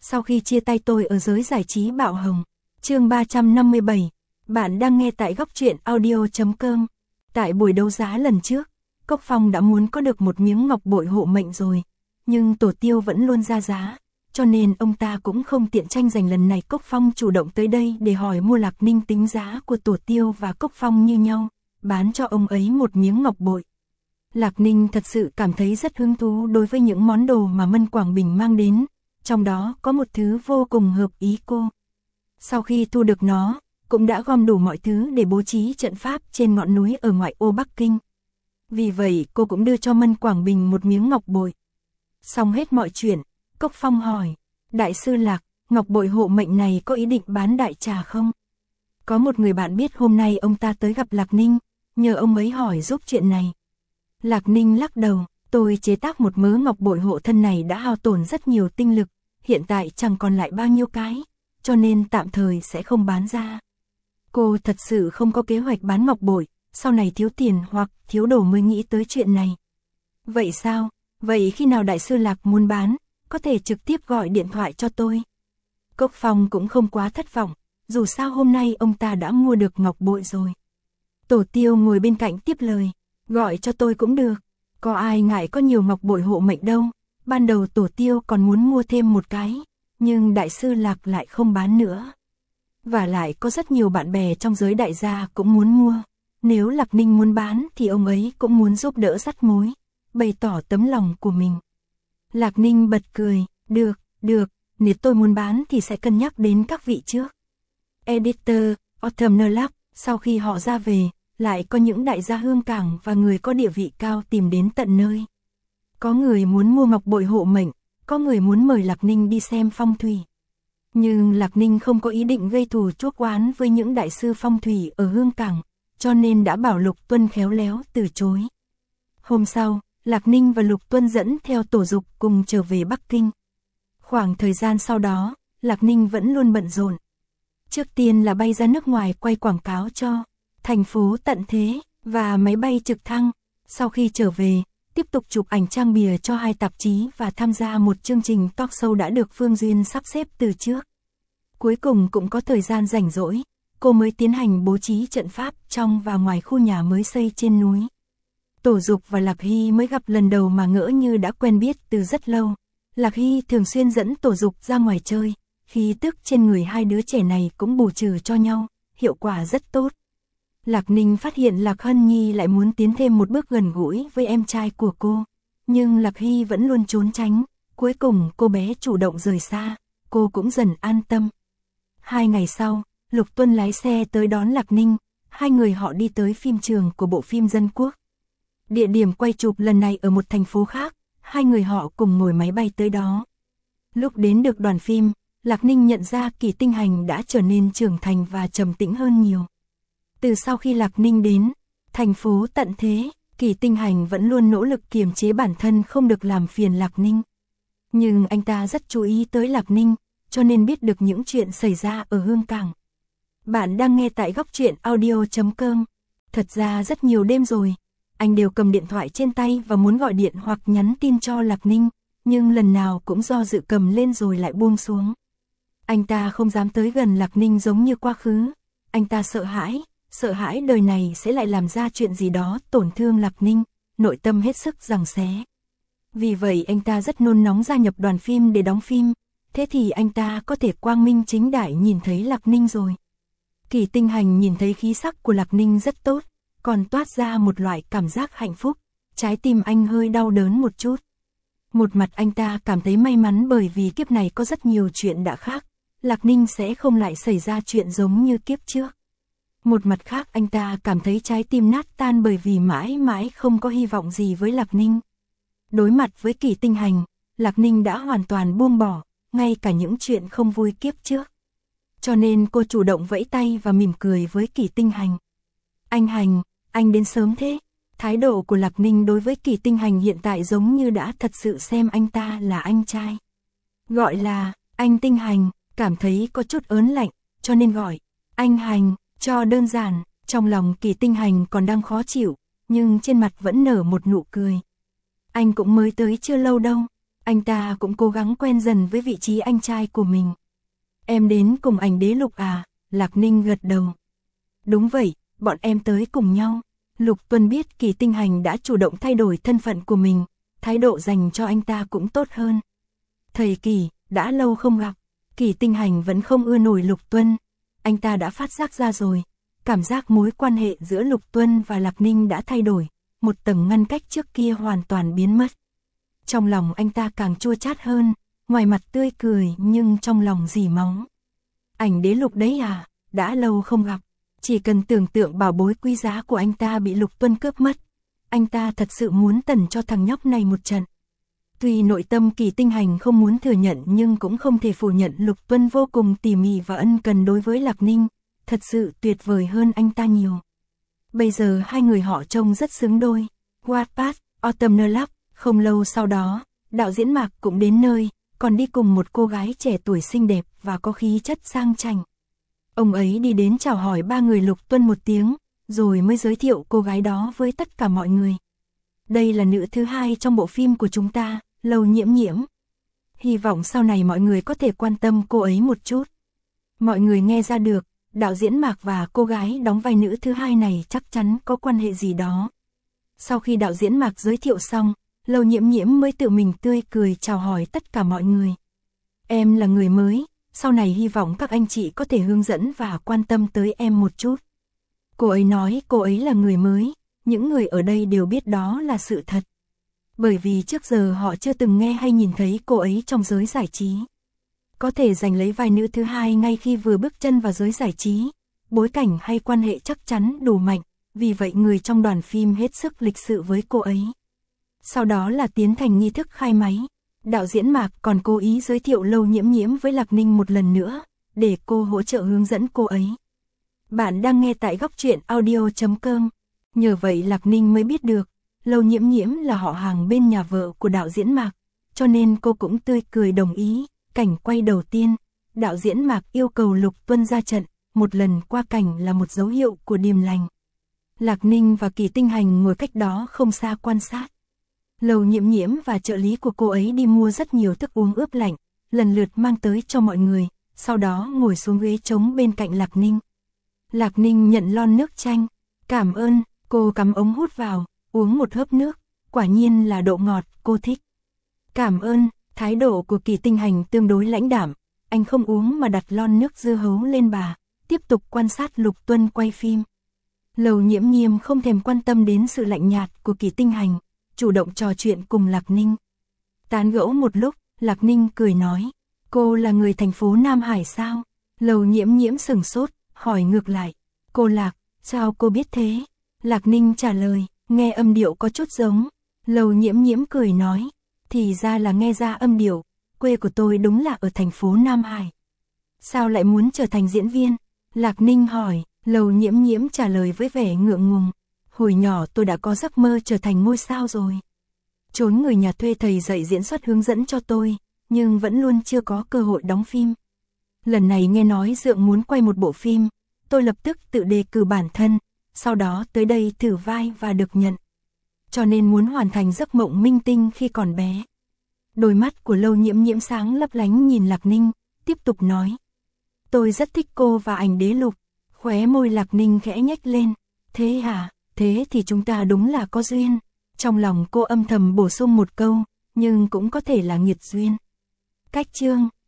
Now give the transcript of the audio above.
sau khi chia tay tôi ở giới giải trí bạo hồng. Chương 357. Bạn đang nghe tại góc truyện audio.com. Tại buổi đấu giá lần trước, Cốc Phong đã muốn có được một miếng ngọc bội hộ mệnh rồi, nhưng Tổ Tiêu vẫn luôn ra giá, cho nên ông ta cũng không tiện tranh giành. Lần này Cốc Phong chủ động tới đây để hỏi mua. Lạc Ninh tính giá của Tổ Tiêu và Cốc Phong như nhau, bán cho ông ấy một miếng ngọc bội. Lạc Ninh thật sự cảm thấy rất hứng thú đối với những món đồ mà Mân Quảng Bình mang đến, trong đó có một thứ vô cùng hợp ý cô. Sau khi thu được nó, cũng đã gom đủ mọi thứ để bố trí trận pháp trên ngọn núi ở ngoại ô Bắc Kinh. Vì vậy cô cũng đưa cho Mân Quảng Bình một miếng ngọc bội. Xong hết mọi chuyện, Cốc Phong hỏi, Đại sư Lạc, ngọc bội hộ mệnh này có ý định bán đại trà không? Có một người bạn biết hôm nay ông ta tới gặp Lạc Ninh, nhờ ông ấy hỏi giúp chuyện này. Lạc Ninh lắc đầu, tôi chế tác một mớ ngọc bội hộ thân này đã hao tổn rất nhiều tinh lực, hiện tại chẳng còn lại bao nhiêu cái, cho nên tạm thời sẽ không bán ra. Cô thật sự không có kế hoạch bán ngọc bội, sau này thiếu tiền hoặc thiếu đồ mới nghĩ tới chuyện này. Vậy sao? Vậy khi nào Đại sư Lạc muốn bán, có thể trực tiếp gọi điện thoại cho tôi. Cốc Phong cũng không quá thất vọng, dù sao hôm nay ông ta đã mua được ngọc bội rồi. Tổ Tiêu ngồi bên cạnh tiếp lời, gọi cho tôi cũng được, có ai ngại có nhiều ngọc bội hộ mệnh đâu. Ban đầu Tổ Tiêu còn muốn mua thêm một cái, nhưng Đại sư Lạc lại không bán nữa. Và lại có rất nhiều bạn bè trong giới đại gia cũng muốn mua, nếu Lạc Ninh muốn bán thì ông ấy cũng muốn giúp đỡ dắt mối, bày tỏ tấm lòng của mình. Lạc Ninh bật cười, được, nếu tôi muốn bán thì sẽ cân nhắc đến các vị trước. Editor, Autumn Lab, sau khi họ ra về, lại có những đại gia hương cảng và người có địa vị cao tìm đến tận nơi. Có người muốn mua ngọc bội hộ mệnh, có người muốn mời Lạc Ninh đi xem phong thủy. Nhưng Lạc Ninh không có ý định gây thù chuốc oán với những đại sư phong thủy ở hương cảng, cho nên đã bảo Lục Tuân khéo léo từ chối. Hôm sau, Lạc Ninh và Lục Tuân dẫn theo Tổ Dục cùng trở về Bắc Kinh. Khoảng thời gian sau đó, Lạc Ninh vẫn luôn bận rộn. Trước tiên là bay ra nước ngoài quay quảng cáo cho Thành Phố Tận Thế và máy bay trực thăng. Sau khi trở về, tiếp tục chụp ảnh trang bìa cho 2 tạp chí và tham gia một chương trình talk show đã được Phương Duyên sắp xếp từ trước. Cuối cùng cũng có thời gian rảnh rỗi, cô mới tiến hành bố trí trận pháp trong và ngoài khu nhà mới xây trên núi. Tổ Dục và Lạc Hy mới gặp lần đầu mà ngỡ như đã quen biết từ rất lâu. Lạc Hy thường xuyên dẫn Tổ Dục ra ngoài chơi, khí tức trên người hai đứa trẻ này cũng bù trừ cho nhau, hiệu quả rất tốt. Lạc Ninh phát hiện Lạc Hân Nhi lại muốn tiến thêm một bước gần gũi với em trai của cô, nhưng Lạc Hy vẫn luôn trốn tránh, cuối cùng cô bé chủ động rời xa, cô cũng dần an tâm. 2 ngày sau, Lục Tuân lái xe tới đón Lạc Ninh, hai người họ đi tới phim trường của bộ phim Dân Quốc. Địa điểm quay chụp lần này ở một thành phố khác, hai người họ cùng ngồi máy bay tới đó. Lúc đến được đoàn phim, Lạc Ninh nhận ra Kỳ Tinh Hành đã trở nên trưởng thành và trầm tĩnh hơn nhiều. Từ sau khi Lạc Ninh đến Thành Phố Tận Thế, Kỳ Tinh Hành vẫn luôn nỗ lực kiềm chế bản thân không được làm phiền Lạc Ninh. Nhưng anh ta rất chú ý tới Lạc Ninh, cho nên biết được những chuyện xảy ra ở hương cảng. Bạn đang nghe tại góc truyện audio.com. Thật ra rất nhiều đêm rồi, anh đều cầm điện thoại trên tay và muốn gọi điện hoặc nhắn tin cho Lạc Ninh, nhưng lần nào cũng do dự cầm lên rồi lại buông xuống. Anh ta không dám tới gần Lạc Ninh giống như quá khứ, anh ta sợ hãi đời này sẽ lại làm ra chuyện gì đó tổn thương Lạc Ninh, nội tâm hết sức giằng xé. Vì vậy anh ta rất nôn nóng gia nhập đoàn phim để đóng phim, thế thì anh ta có thể quang minh chính đại nhìn thấy Lạc Ninh rồi. Kỳ Tinh Hành nhìn thấy khí sắc của Lạc Ninh rất tốt, còn toát ra một loại cảm giác hạnh phúc, trái tim anh hơi đau đớn một chút. Một mặt anh ta cảm thấy may mắn bởi vì kiếp này có rất nhiều chuyện đã khác, Lạc Ninh sẽ không lại xảy ra chuyện giống như kiếp trước. Một mặt khác anh ta cảm thấy trái tim nát tan bởi vì mãi mãi không có hy vọng gì với Lạc Ninh. Đối mặt với Kỳ Tinh Hành, Lạc Ninh đã hoàn toàn buông bỏ, ngay cả những chuyện không vui kiếp trước. Cho nên cô chủ động vẫy tay và mỉm cười với Kỳ Tinh Hành. Anh Hành, anh đến sớm thế. Thái độ của Lạc Ninh đối với Kỳ Tinh Hành hiện tại giống như đã thật sự xem anh ta là anh trai. Gọi là anh Tinh Hành, cảm thấy có chút ớn lạnh, cho nên gọi anh Hành, cho đơn giản. Trong lòng Kỳ Tinh Hành còn đang khó chịu, nhưng trên mặt vẫn nở một nụ cười. Anh cũng mới tới chưa lâu đâu, Anh ta cũng cố gắng quen dần với vị trí anh trai của mình. Em đến cùng ảnh Đế Lục à? Lạc Ninh gật đầu. Đúng vậy, bọn em tới cùng nhau. Lục Tuân biết Kỳ Tinh Hành đã chủ động thay đổi thân phận của mình, thái độ dành cho anh ta cũng tốt hơn. Thầy Kỳ, đã lâu không gặp. Kỳ Tinh Hành vẫn không ưa nổi Lục Tuân. Anh ta đã phát giác ra rồi. Cảm giác mối quan hệ giữa Lục Tuân và Lạc Ninh đã thay đổi. Một tầng ngăn cách trước kia hoàn toàn biến mất. Trong lòng anh ta càng chua chát hơn, ngoài mặt tươi cười nhưng trong lòng dỉ máu. Ảnh Đế Lục đấy à, đã lâu không gặp. Chỉ cần tưởng tượng bảo bối quý giá của anh ta bị Lục Tuân cướp mất. Anh ta thật sự muốn tẩn cho thằng nhóc này một trận. Tuy nội tâm Kỳ Tinh Hành không muốn thừa nhận nhưng cũng không thể phủ nhận Lục Tuân vô cùng tỉ mỉ và ân cần đối với Lạc Ninh, thật sự tuyệt vời hơn anh ta nhiều. Bây giờ hai người họ trông rất xứng đôi. Wattpad, Autumn Love. Không lâu sau đó, đạo diễn Mạc cũng đến nơi, còn đi cùng một cô gái trẻ tuổi xinh đẹp và có khí chất sang chảnh. Ông ấy đi đến chào hỏi ba người Lục Tuân một tiếng, rồi mới giới thiệu cô gái đó với tất cả mọi người. Đây là nữ thứ hai trong bộ phim của chúng ta, Lâu Nhiễm Nhiễm. Hy vọng sau này mọi người có thể quan tâm cô ấy một chút. Mọi người nghe ra được, đạo diễn Mạc và cô gái đóng vai nữ thứ hai này chắc chắn có quan hệ gì đó. Sau khi đạo diễn Mạc giới thiệu xong, Lâu Nhiễm Nhiễm mới tự mình tươi cười chào hỏi tất cả mọi người. Em là người mới, sau này hy vọng các anh chị có thể hướng dẫn và quan tâm tới em một chút. Cô ấy nói cô ấy là người mới, những người ở đây đều biết đó là sự thật. Bởi vì trước giờ họ chưa từng nghe hay nhìn thấy cô ấy trong giới giải trí. Có thể giành lấy vai nữ thứ hai ngay khi vừa bước chân vào giới giải trí, bối cảnh hay quan hệ chắc chắn đủ mạnh, vì vậy người trong đoàn phim hết sức lịch sự với cô ấy. Sau đó là tiến hành nghi thức khai máy. Đạo diễn Mạc còn cố ý giới thiệu Lâu Nhiễm Nhiễm với Lạc Ninh một lần nữa, để cô hỗ trợ hướng dẫn cô ấy. Bạn đang nghe tại góc truyện audio.com. Nhờ vậy Lạc Ninh mới biết được, Lâu Nhiễm Nhiễm là họ hàng bên nhà vợ của đạo diễn Mạc, cho nên cô cũng tươi cười đồng ý. Cảnh quay đầu tiên, đạo diễn Mạc yêu cầu Lục Tuân ra trận, một lần qua cảnh là một dấu hiệu của điềm lành. Lạc Ninh và Kỳ Tinh Hành ngồi cách đó không xa quan sát. Lâu Nhiễm Nhiễm và trợ lý của cô ấy đi mua rất nhiều thức uống ướp lạnh, lần lượt mang tới cho mọi người, sau đó ngồi xuống ghế trống bên cạnh Lạc Ninh. Lạc Ninh nhận lon nước chanh, cảm ơn, cô cắm ống hút vào, uống một hớp nước, quả nhiên là độ ngọt, cô thích. Cảm ơn, thái độ của Kỳ Tinh Hành tương đối lãnh đạm, anh không uống mà đặt lon nước dưa hấu lên bà, tiếp tục quan sát Lục Tuân quay phim. Lâu Nhiễm Nhiễm không thèm quan tâm đến sự lạnh nhạt của Kỳ Tinh Hành, chủ động trò chuyện cùng Lạc Ninh. Tán gẫu một lúc, Lạc Ninh cười nói, cô là người thành phố Nam Hải sao? Lâu Nhiễm Nhiễm sửng sốt, hỏi ngược lại, cô Lạc, sao cô biết thế? Lạc Ninh trả lời, nghe âm điệu có chút giống. Lâu Nhiễm Nhiễm cười nói, thì ra là nghe ra âm điệu, quê của tôi đúng là ở thành phố Nam Hải. Sao lại muốn trở thành diễn viên? Lạc Ninh hỏi, Lâu Nhiễm Nhiễm trả lời với vẻ ngượng ngùng. Hồi nhỏ tôi đã có giấc mơ trở thành ngôi sao rồi. Trốn người nhà thuê thầy dạy diễn xuất hướng dẫn cho tôi, nhưng vẫn luôn chưa có cơ hội đóng phim. Lần này nghe nói Dượng muốn quay một bộ phim, tôi lập tức tự đề cử bản thân, sau đó tới đây thử vai và được nhận. Cho nên muốn hoàn thành giấc mộng minh tinh khi còn bé. Đôi mắt của Lâu Nhiễm Nhiễm sáng lấp lánh nhìn Lạc Ninh, tiếp tục nói. Tôi rất thích cô và ảnh Đế Lục. Khóe môi Lạc Ninh khẽ nhếch lên. Thế hả? Thế thì chúng ta đúng là có duyên. Trong lòng cô âm thầm bổ sung một câu, nhưng cũng có thể là nghiệt duyên. Cách chương